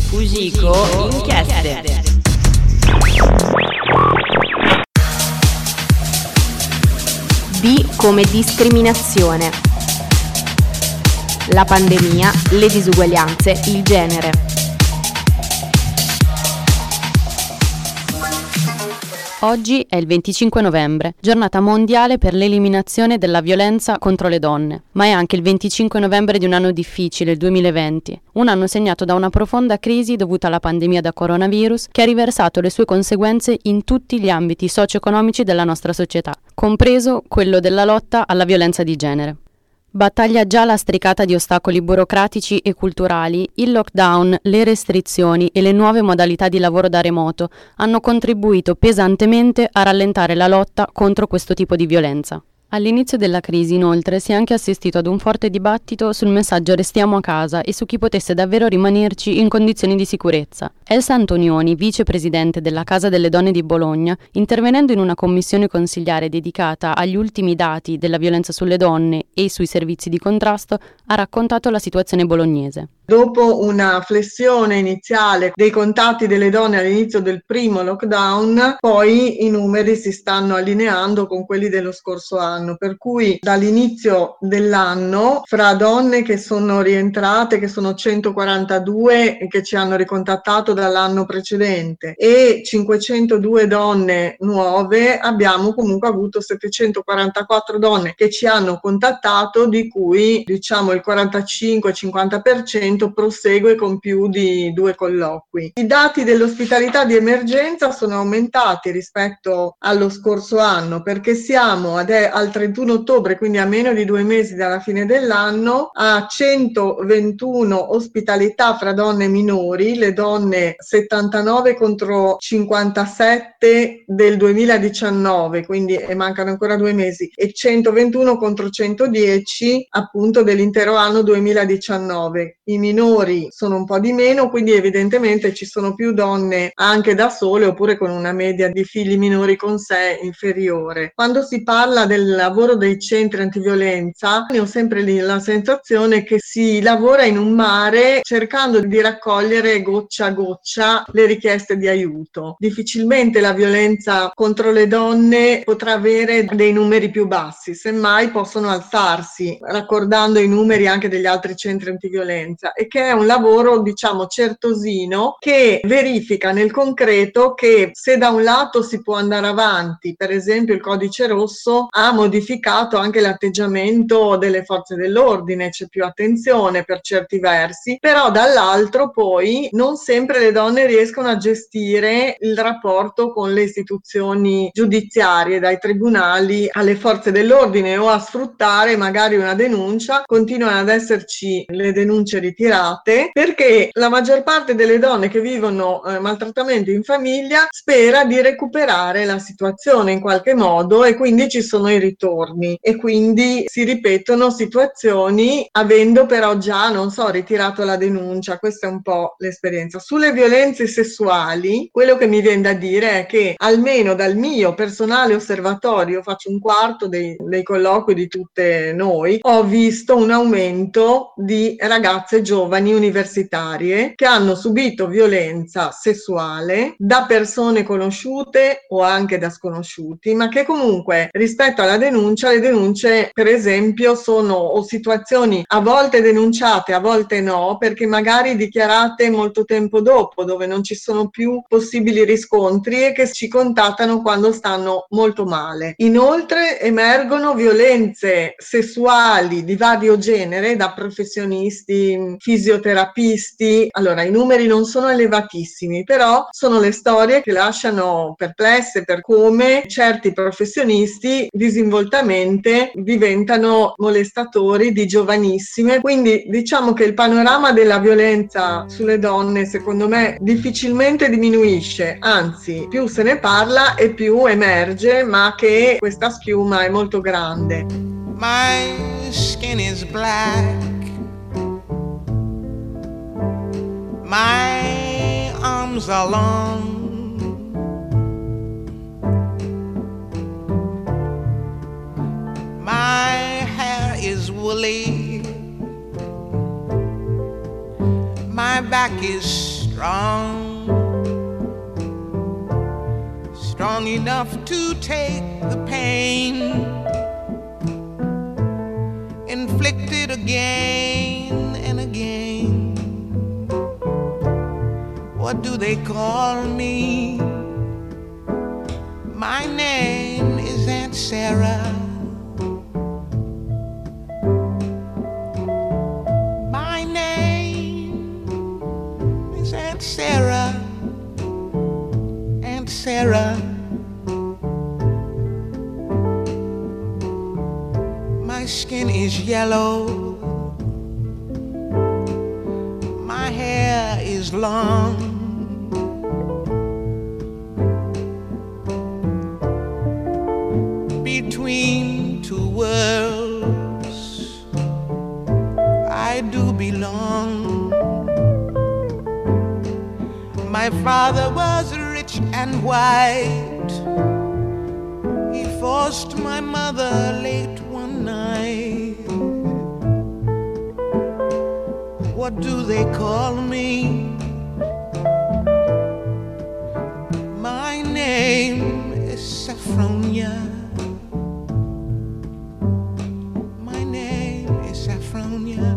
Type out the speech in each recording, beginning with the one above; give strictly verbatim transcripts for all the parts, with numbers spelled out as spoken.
Fujiko Inchieste. D come discriminazione. La pandemia, le disuguaglianze, il genere. Oggi è il venticinque novembre, giornata mondiale per l'eliminazione della violenza contro le donne, ma è anche il venticinque novembre di un anno difficile, il duemilaventi, un anno segnato da una profonda crisi dovuta alla pandemia da coronavirus che ha riversato le sue conseguenze in tutti gli ambiti socio-economici della nostra società, compreso quello della lotta alla violenza di genere. Battaglia già lastricata di ostacoli burocratici e culturali, il lockdown, le restrizioni e le nuove modalità di lavoro da remoto hanno contribuito pesantemente a rallentare la lotta contro questo tipo di violenza. All'inizio della crisi, inoltre, si è anche assistito ad un forte dibattito sul messaggio "restiamo a casa" e su chi potesse davvero rimanerci in condizioni di sicurezza. Elsa Antonioni, vicepresidente della Casa delle Donne di Bologna, intervenendo in una commissione consiliare dedicata agli ultimi dati della violenza sulle donne e sui servizi di contrasto, ha raccontato la situazione bolognese. Dopo una flessione iniziale dei contatti delle donne all'inizio del primo lockdown, poi i numeri si stanno allineando con quelli dello scorso anno, per cui dall'inizio dell'anno fra donne che sono rientrate, che sono centoquarantadue e che ci hanno ricontattato dall'anno precedente, e cinquecentodue donne nuove, abbiamo comunque avuto settecentoquarantaquattro donne che ci hanno contattato, di cui diciamo il quarantacinque cinquanta per cento prosegue con più di due colloqui. I dati dell'ospitalità di emergenza sono aumentati rispetto allo scorso anno, perché siamo ad, al trentuno ottobre, quindi a meno di due mesi dalla fine dell'anno, a centoventuno ospitalità fra donne e minori, le donne settantanove contro cinquantasette del duemiladiciannove, quindi e mancano ancora due mesi, e centoventuno contro centodieci appunto dell'intero anno duemiladiciannove. I minori sono un po' di meno, quindi evidentemente ci sono più donne anche da sole oppure con una media di figli minori con sé inferiore. Quando si parla del lavoro dei centri antiviolenza, ne ho sempre lì la sensazione che si lavora in un mare cercando di raccogliere goccia a goccia le richieste di aiuto. Difficilmente la violenza contro le donne potrà avere dei numeri più bassi, semmai possono alzarsi raccordando i numeri anche degli altri centri antiviolenza, e che è un lavoro diciamo certosino che verifica nel concreto che se da un lato si può andare avanti, per esempio il codice rosso ha modificato anche l'atteggiamento delle forze dell'ordine, c'è più attenzione per certi versi, però dall'altro poi non sempre le donne riescono a gestire il rapporto con le istituzioni giudiziarie, dai tribunali alle forze dell'ordine, o a sfruttare magari una denuncia. Continuano ad esserci le denunce ritirate perché la maggior parte delle donne che vivono eh, maltrattamenti in famiglia spera di recuperare la situazione in qualche modo, e quindi ci sono i ritorni e quindi si ripetono situazioni avendo però già, non so, ritirato la denuncia. Questa è un po' l'esperienza. Sulle violenze sessuali, quello che mi viene da dire è che almeno dal mio personale osservatorio, faccio un quarto dei, dei colloqui di tutte noi, ho visto un aumento di ragazze giovani universitarie che hanno subito violenza sessuale da persone conosciute o anche da sconosciuti, ma che comunque rispetto alla denuncia, le denunce per esempio sono o situazioni a volte denunciate, a volte no, perché magari dichiarate molto tempo dopo, dove non ci sono più possibili riscontri, e che ci contattano quando stanno molto male. Inoltre emergono violenze sessuali di vario genere da professionisti, fisioterapisti. Allora, i numeri non sono elevatissimi, però sono le storie che lasciano perplesse per come certi professionisti disinvoltamente diventano molestatori di giovanissime. Quindi diciamo che il panorama della violenza sulle donne secondo me difficilmente diminuisce, anzi più se ne parla e più emerge, ma che questa schiuma è molto grande. My skin is black, my arms are long, my hair is woolly, my back is strong, strong enough to take the pain inflicted again and again. What do they call me? My name is Aunt Sarah. My name is Aunt Sarah. Aunt Sarah. My skin is yellow. My hair is long. Between two worlds, I do belong. My father was rich and white. He forced my mother late one night. What do they call me? My name is Saffronia. My name is Saffronia.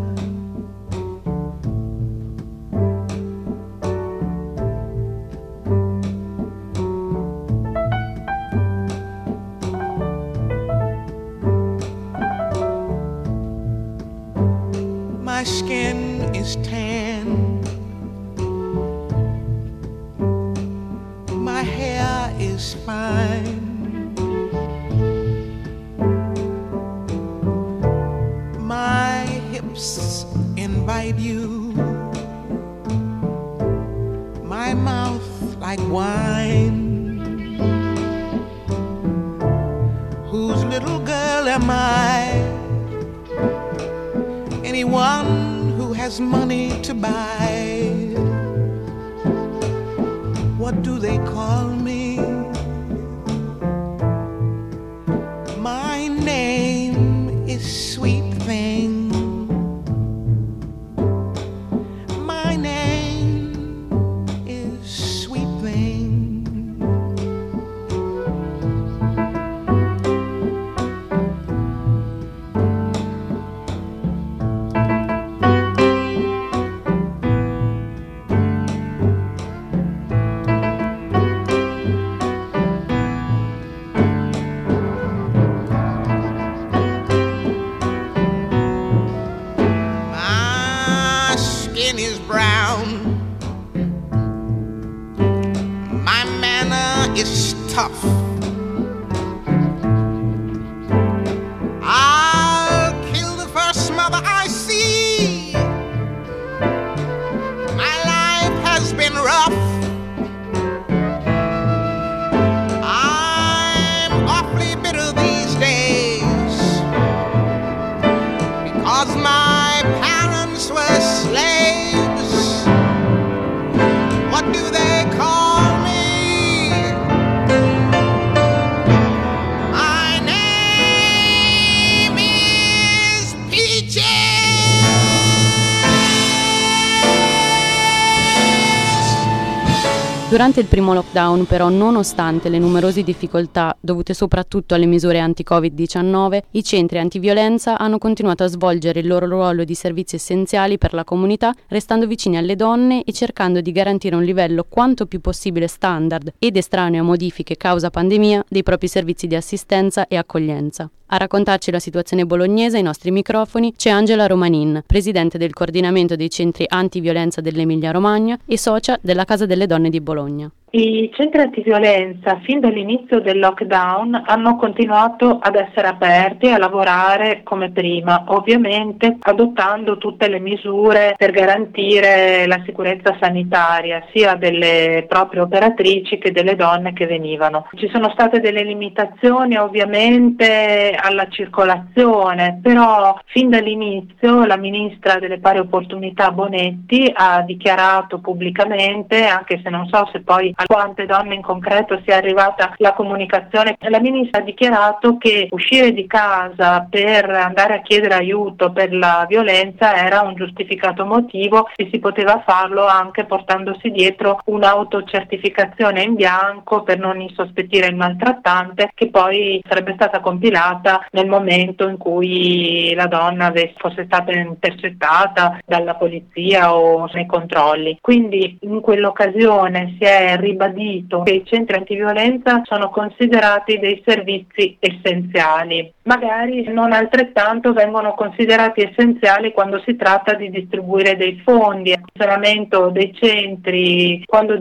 My skin is tan. My hair is fine. My hips invite you. My mouth like wine. Whose little girl am I? Anyone who has money to buy. What do they call me? My name is Sweet Thing. My name is Sweet Thing. Is brown. My manner is tough. I'll kill the first mother I see. My life has been rough. I'm awfully bitter these days because my parents were slaves. What do they call me? My name is Peaches. Durante il primo lockdown, però, nonostante le numerose difficoltà dovute soprattutto alle misure anti-covid diciannove, i centri antiviolenza hanno continuato a svolgere il loro ruolo di servizi essenziali per la comunità, restando vicini alle donne e cercando di garantire un livello quanto più possibile standard ed estraneo a modifiche causa pandemia dei propri servizi di assistenza e accoglienza. A raccontarci la situazione bolognese ai nostri microfoni c'è Angela Romanin, presidente del coordinamento dei centri antiviolenza dell'Emilia-Romagna e socia della Casa delle Donne di Bologna. I centri antiviolenza fin dall'inizio del lockdown hanno continuato ad essere aperti e a lavorare come prima, ovviamente adottando tutte le misure per garantire la sicurezza sanitaria sia delle proprie operatrici che delle donne che venivano. Ci sono state delle limitazioni ovviamente alla circolazione, però fin dall'inizio la ministra delle pari opportunità Bonetti ha dichiarato pubblicamente, anche se non so se poi a quante donne in concreto sia arrivata la comunicazione. La Ministra ha dichiarato che uscire di casa per andare a chiedere aiuto per la violenza era un giustificato motivo e si poteva farlo anche portandosi dietro un'autocertificazione in bianco per non insospettire il maltrattante, che poi sarebbe stata compilata nel momento in cui la donna fosse stata intercettata dalla polizia o nei controlli. Quindi in quell'occasione si è ribadito che i centri antiviolenza sono considerati dei servizi essenziali. Magari non altrettanto vengono considerati essenziali quando si tratta di distribuire dei fondi. Il funzionamento dei centri, quando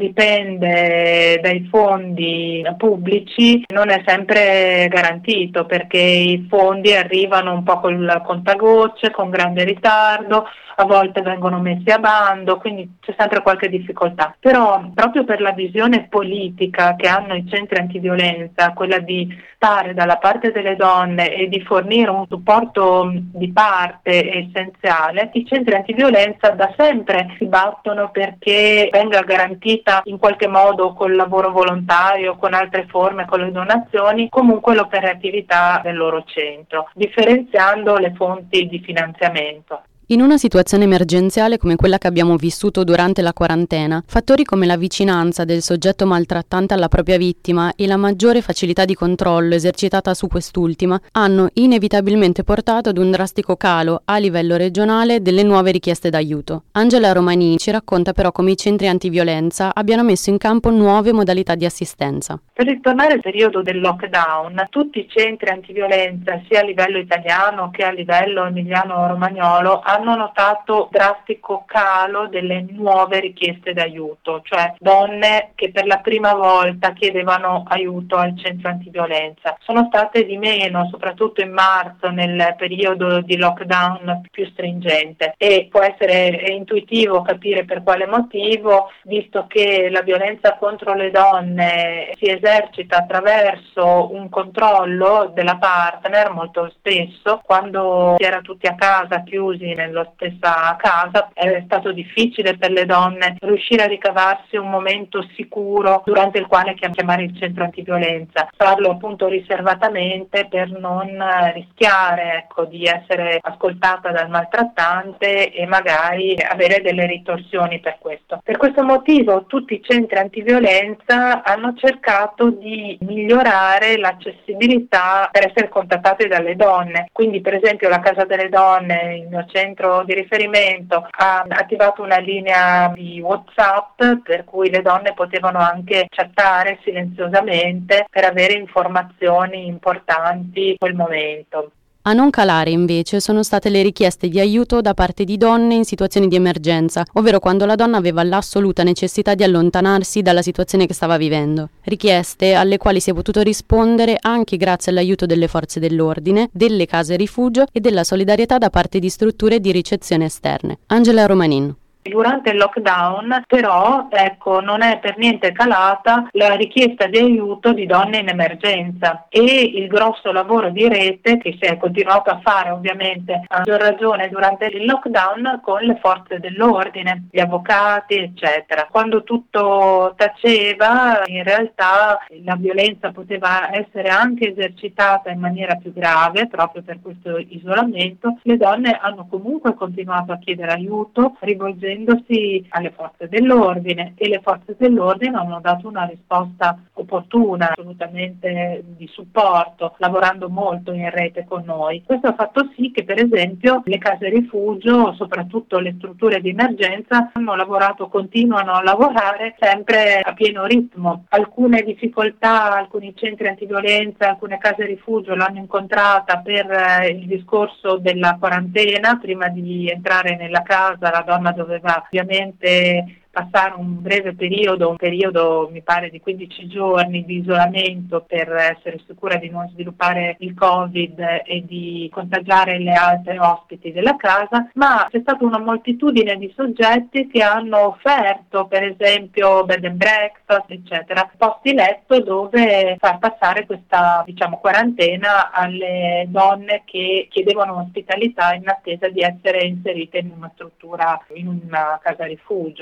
dipende dai fondi pubblici, non è sempre garantito, perché i fondi arrivano un po' col contagocce, con grande ritardo, a volte vengono messi a bando, quindi c'è sempre qualche difficoltà. Però proprio per la visione politica che hanno i centri antiviolenza, quella di stare dalla parte delle donne e di fornire un supporto di parte essenziale, i centri antiviolenza da sempre si battono perché venga garantita in qualche modo col lavoro volontario, con altre forme, con le donazioni, comunque l'operatività del loro centro, differenziando le fonti di finanziamento. In una situazione emergenziale come quella che abbiamo vissuto durante la quarantena, fattori come la vicinanza del soggetto maltrattante alla propria vittima e la maggiore facilità di controllo esercitata su quest'ultima hanno inevitabilmente portato ad un drastico calo a livello regionale delle nuove richieste d'aiuto. Angela Romanini ci racconta però come i centri antiviolenza abbiano messo in campo nuove modalità di assistenza. Per ritornare al periodo del lockdown, tutti i centri antiviolenza, sia a livello italiano che a livello emiliano-romagnolo, hanno notato drastico calo delle nuove richieste d'aiuto, cioè donne che per la prima volta chiedevano aiuto al centro antiviolenza. Sono state di meno, soprattutto in marzo, nel periodo di lockdown più stringente, e può essere intuitivo capire per quale motivo, visto che la violenza contro le donne si esercita attraverso un controllo della partner. Molto spesso, quando si era tutti a casa chiusi nello stessa casa, è stato difficile per le donne riuscire a ricavarsi un momento sicuro durante il quale chiamare il centro antiviolenza, farlo appunto riservatamente per non rischiare ecco, di essere ascoltata dal maltrattante e magari avere delle ritorsioni per questo. Per questo motivo tutti i centri antiviolenza hanno cercato di migliorare l'accessibilità per essere contattati dalle donne. Quindi per esempio la Casa delle Donne, il mio centro di riferimento, ha attivato una linea di WhatsApp per cui le donne potevano anche chattare silenziosamente per avere informazioni importanti in quel momento. A non calare invece sono state le richieste di aiuto da parte di donne in situazioni di emergenza, ovvero quando la donna aveva l'assoluta necessità di allontanarsi dalla situazione che stava vivendo. Richieste alle quali si è potuto rispondere anche grazie all'aiuto delle forze dell'ordine, delle case rifugio e della solidarietà da parte di strutture di ricezione esterne. Angela Romanin. Durante il lockdown però ecco non è per niente calata la richiesta di aiuto di donne in emergenza, e il grosso lavoro di rete che si è continuato a fare ovviamente a maggior ragione durante il lockdown con le forze dell'ordine, gli avvocati eccetera. Quando tutto taceva in realtà la violenza poteva essere anche esercitata in maniera più grave proprio per questo isolamento, le donne hanno comunque continuato a chiedere aiuto rivolgendosi alle forze dell'ordine, e le forze dell'ordine hanno dato una risposta opportuna, assolutamente di supporto, lavorando molto in rete con noi. Questo ha fatto sì che per esempio le case rifugio, soprattutto le strutture di emergenza, hanno lavorato, continuano a lavorare sempre a pieno ritmo. Alcune difficoltà, alcuni centri antiviolenza, alcune case rifugio l'hanno incontrata per il discorso della quarantena. Prima di entrare nella casa la donna doveva ovviamente passare un breve periodo, un periodo mi pare di quindici giorni di isolamento per essere sicura di non sviluppare il Covid e di contagiare le altre ospiti della casa, ma c'è stata una moltitudine di soggetti che hanno offerto per esempio bed and breakfast eccetera, posti letto dove far passare questa diciamo quarantena alle donne che chiedevano ospitalità in attesa di essere inserite in una struttura, in una casa rifugio.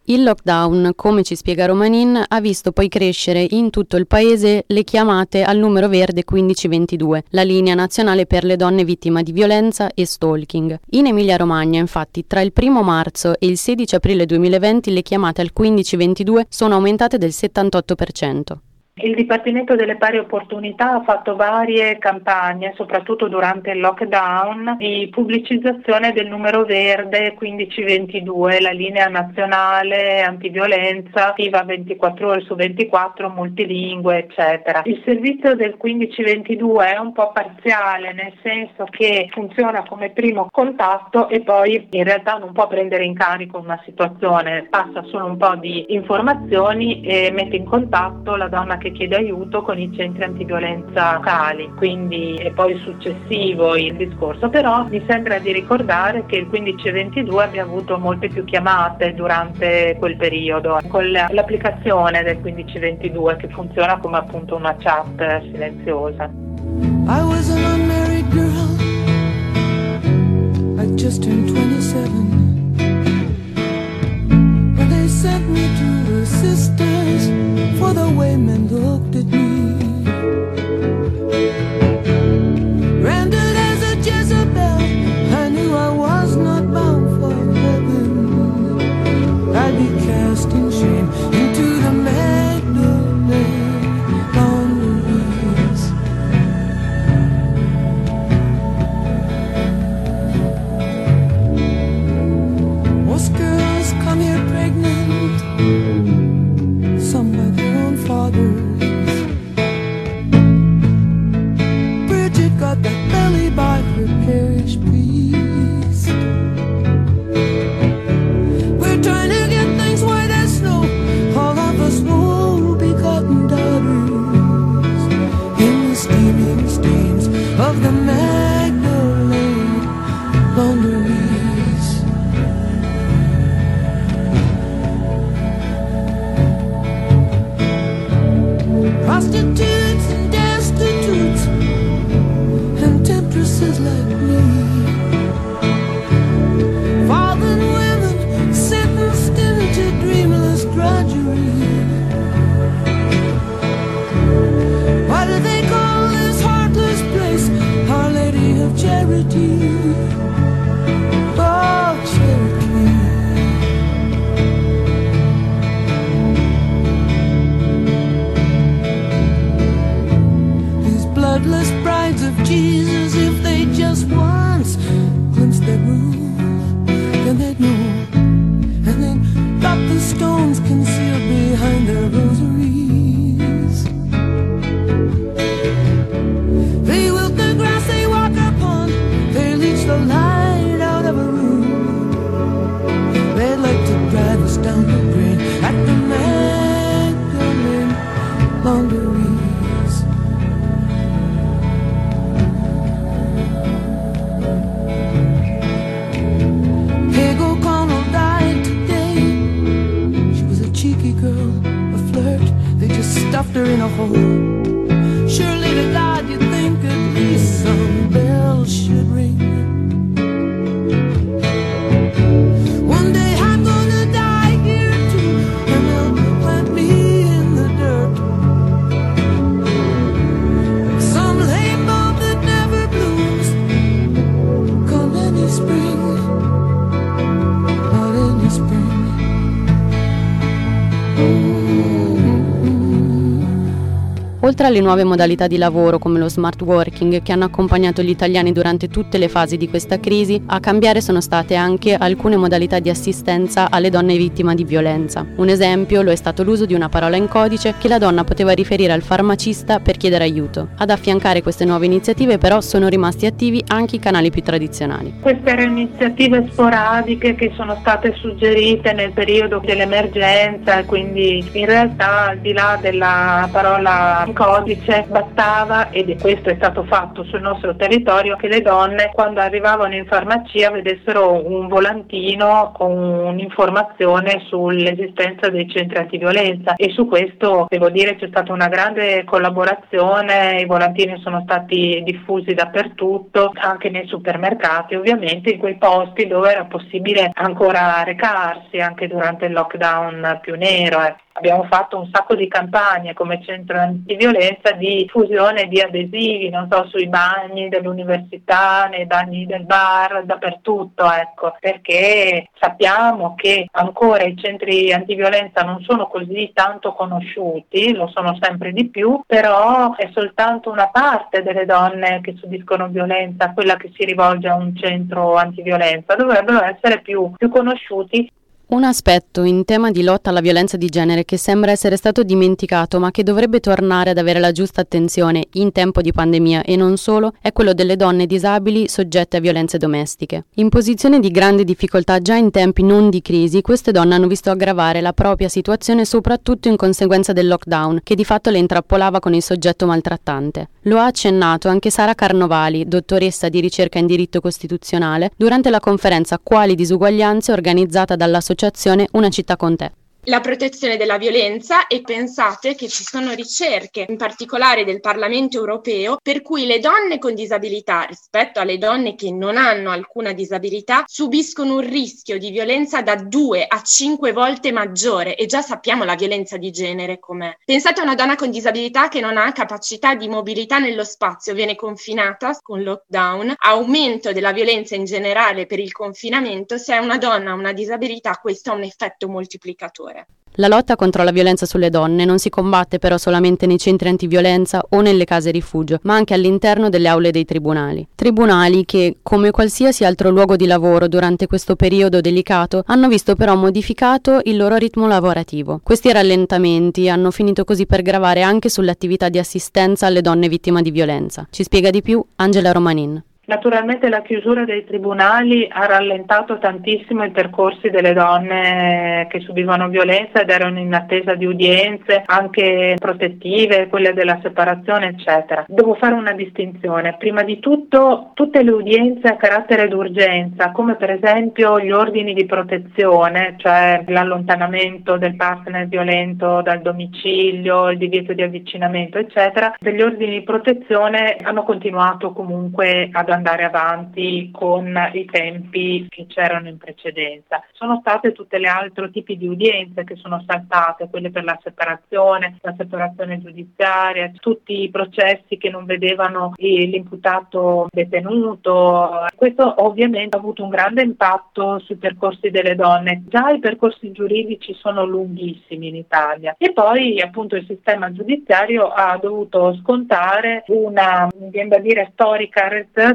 Il lockdown, come ci spiega Romanin, ha visto poi crescere in tutto il paese le chiamate al numero verde quindici ventidue, la linea nazionale per le donne vittime di violenza e stalking. In Emilia-Romagna, infatti, tra il primo marzo e il sedici aprile duemilaventi le chiamate al quindici ventidue sono aumentate del settantotto per cento. Il Dipartimento delle Pari Opportunità ha fatto varie campagne, soprattutto durante il lockdown, di pubblicizzazione del numero verde quindici ventidue, la linea nazionale antiviolenza, attiva ventiquattro ore su ventiquattro, multilingue, eccetera. Il servizio del quindici ventidue è un po' parziale, nel senso che funziona come primo contatto e poi in realtà non può prendere in carico una situazione, passa solo un po' di informazioni e mette in contatto la donna che che chiede aiuto con i centri antiviolenza locali, quindi è poi successivo il discorso, però mi sembra di ricordare che il quindici ventidue abbia avuto molte più chiamate durante quel periodo, con l'applicazione del quindici ventidue che funziona come appunto una chat silenziosa. I was an unmarried girl, I just turned twenty-seven. They sent me to the sisters for the way men looked at me. Branded as a Jezebel, I knew I was not bound for heaven. I'd be cast in shame into the Magdalene laundries. Most girls come here pregnant, some by their own fathers. Bridget got that belly by her parish priest. We're trying to get things white as snow, all of us will be begotten daughters in the steaming stains of the Magdalene laundries. Prostitutes and destitutes and temptresses like me, fallen women sentenced into dreamless drudgery. Why do they call this heartless place Our Lady of Charity? Oh, Charity. Bloodless brides of Jesus, if they just once glimpsed their room, then they'd know, and then drop the stones concealed behind their rosaries. They wilt the grass they walk upon, they leech the light out of a room. They'd like to drive us down the drain at the Magdalene laundries. Stuffed her in a hole. Surely to God you'd think at least some bells should ring. One day I'm gonna die here too, and they'll plant me in the dirt, like some lame bulb that never blooms. Come any spring, not any spring. Oltre alle nuove modalità di lavoro come lo smart working che hanno accompagnato gli italiani durante tutte le fasi di questa crisi, a cambiare sono state anche alcune modalità di assistenza alle donne vittime di violenza. Un esempio lo è stato l'uso di una parola in codice che la donna poteva riferire al farmacista per chiedere aiuto. Ad affiancare queste nuove iniziative però sono rimasti attivi anche i canali più tradizionali. Queste erano iniziative sporadiche che sono state suggerite nel periodo dell'emergenza, quindi in realtà al di là della parola codice bastava, ed questo è stato fatto sul nostro territorio, che le donne quando arrivavano in farmacia vedessero un volantino con un'informazione sull'esistenza dei centri antiviolenza, e su questo devo dire c'è stata una grande collaborazione. I volantini sono stati diffusi dappertutto, anche nei supermercati, ovviamente in quei posti dove era possibile ancora recarsi anche durante il lockdown più nero. Eh. Abbiamo fatto un sacco di campagne come centro antiviolenza di diffusione di adesivi, non so, sui bagni dell'università, nei bagni del bar, dappertutto, ecco, perché sappiamo che ancora i centri antiviolenza non sono così tanto conosciuti, lo sono sempre di più, però è soltanto una parte delle donne che subiscono violenza quella che si rivolge a un centro antiviolenza, dovrebbero essere più, più conosciuti. Un aspetto in tema di lotta alla violenza di genere che sembra essere stato dimenticato ma che dovrebbe tornare ad avere la giusta attenzione in tempo di pandemia e non solo è quello delle donne disabili soggette a violenze domestiche. In posizione di grande difficoltà già in tempi non di crisi, queste donne hanno visto aggravare la propria situazione soprattutto in conseguenza del lockdown che di fatto le intrappolava con il soggetto maltrattante. Lo ha accennato anche Sara Carnovali, dottoressa di ricerca in diritto costituzionale, durante la conferenza Quali disuguaglianze organizzata dall'associazione Una città con te. La protezione della violenza, e pensate che ci sono ricerche, in particolare del Parlamento europeo, per cui le donne con disabilità rispetto alle donne che non hanno alcuna disabilità subiscono un rischio di violenza da due a cinque volte maggiore, e già sappiamo la violenza di genere com'è. Pensate a una donna con disabilità che non ha capacità di mobilità nello spazio, viene confinata con lockdown, aumento della violenza in generale per il confinamento. Se è una donna ha una disabilità, questo ha un effetto moltiplicatore. La lotta contro la violenza sulle donne non si combatte però solamente nei centri antiviolenza o nelle case rifugio, ma anche all'interno delle aule dei tribunali. Tribunali che, come qualsiasi altro luogo di lavoro durante questo periodo delicato, hanno visto però modificato il loro ritmo lavorativo. Questi rallentamenti hanno finito così per gravare anche sull'attività di assistenza alle donne vittime di violenza. Ci spiega di più Angela Romanin. Naturalmente la chiusura dei tribunali ha rallentato tantissimo i percorsi delle donne che subivano violenza ed erano in attesa di udienze anche protettive, quelle della separazione, eccetera. Devo fare una distinzione. Prima di tutto, tutte le udienze a carattere d'urgenza, come per esempio gli ordini di protezione, cioè l'allontanamento del partner violento dal domicilio, il divieto di avvicinamento, eccetera, degli ordini di protezione hanno continuato comunque ad andare avanti con i tempi che c'erano in precedenza. Sono state tutte le altri tipi di udienze che sono saltate, quelle per la separazione, la separazione giudiziaria, tutti i processi che non vedevano l'imputato detenuto. Questo ovviamente ha avuto un grande impatto sui percorsi delle donne. Già i percorsi giuridici sono lunghissimi in Italia e poi appunto il sistema giudiziario ha dovuto scontare una, viene da dire, storica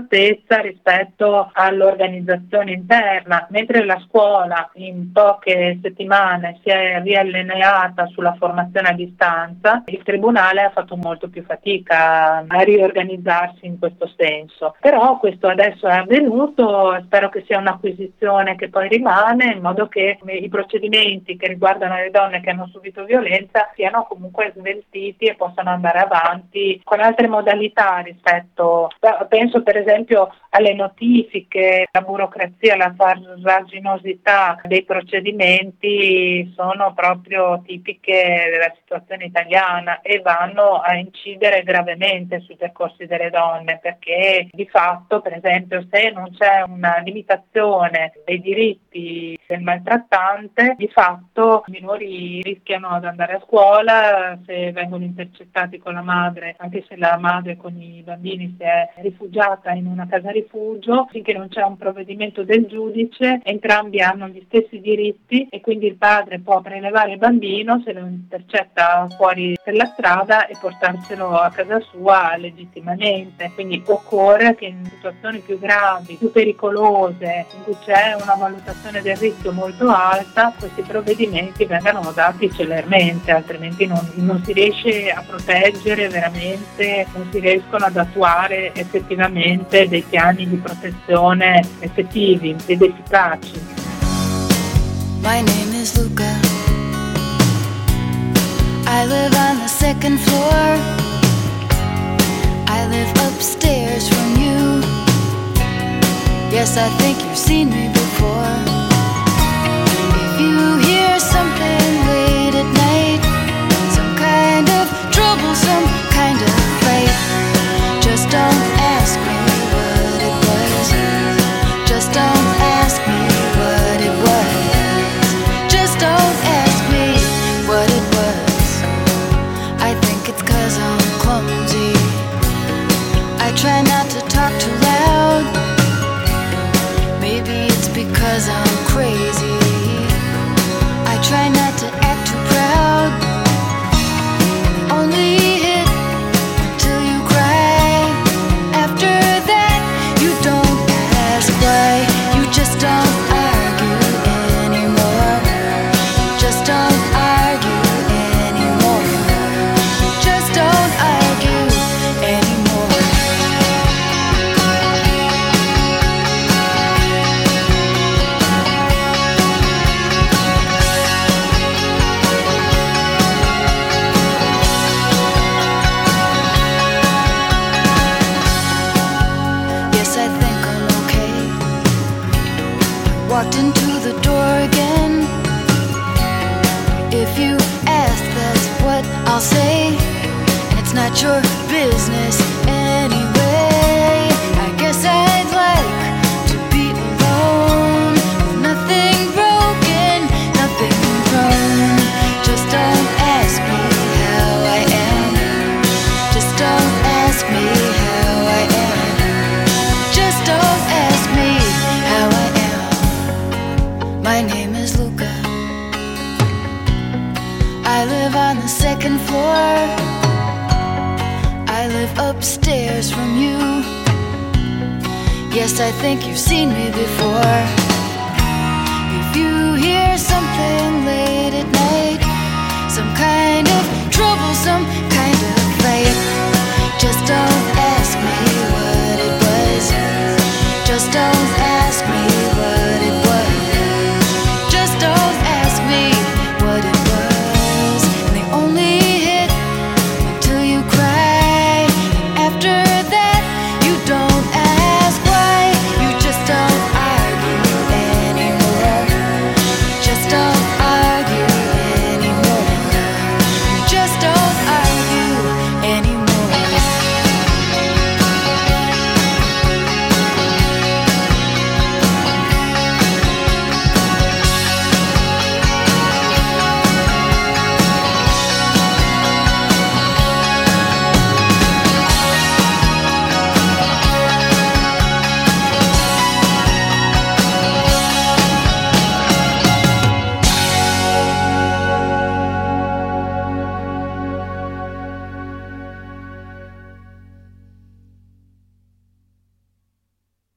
rispetto all'organizzazione interna, mentre la scuola in poche settimane si è riallineata sulla formazione a distanza, il tribunale ha fatto molto più fatica a riorganizzarsi in questo senso. Però questo adesso è avvenuto, spero che sia un'acquisizione che poi rimane, in modo che i procedimenti che riguardano le donne che hanno subito violenza siano comunque sveltiti e possano andare avanti con altre modalità rispetto, penso per esempio alle notifiche, la burocrazia, la farraginosità dei procedimenti sono proprio tipiche della situazione italiana e vanno a incidere gravemente sui percorsi delle donne, perché di fatto, per esempio, se non c'è una limitazione dei diritti del maltrattante, di fatto i minori rischiano di andare a scuola, se vengono intercettati con la madre, anche se la madre con i bambini si è rifugiata in una casa rifugio, finché non c'è un provvedimento del giudice, entrambi hanno gli stessi diritti e quindi il padre può prelevare il bambino se lo intercetta fuori per la strada e portarselo a casa sua legittimamente. Quindi occorre che in situazioni più gravi, più pericolose, in cui c'è una valutazione del rischio molto alta, questi provvedimenti vengano dati celermente, altrimenti non, non si riesce a proteggere veramente, non si riescono ad attuare effettivamente dei piani di protezione effettivi ed efficaci. My name is Luca. I live on the second floor. live upstairs from you. Yes, I think you've seen me before. If you hear something late at night, some kind of trouble, some kind of fight, just don't ask me what it was. Just don't ask me what it was. Just don't ask me what it was. I think it's 'cause I'm clumsy. I try not to talk too loud. Maybe it's because I'm crazy. I try not to act too proud. Only hit till you cry. After that, you don't ask why. You just don't argue anymore. Just don't argue anymore. Just don't argue anymore. Yes, I think I'm okay. Walked into the door again. If you ask, that's what I'll say. And it's not your business anyway. I guess I'd like to be alone. Nothing broken, nothing wrong. Just don't ask me how I am. Just don't ask me how I am. Just don't ask me how I am. My name is Luca. I live on the second floor. I live upstairs from you. Yes, I think you've seen me before.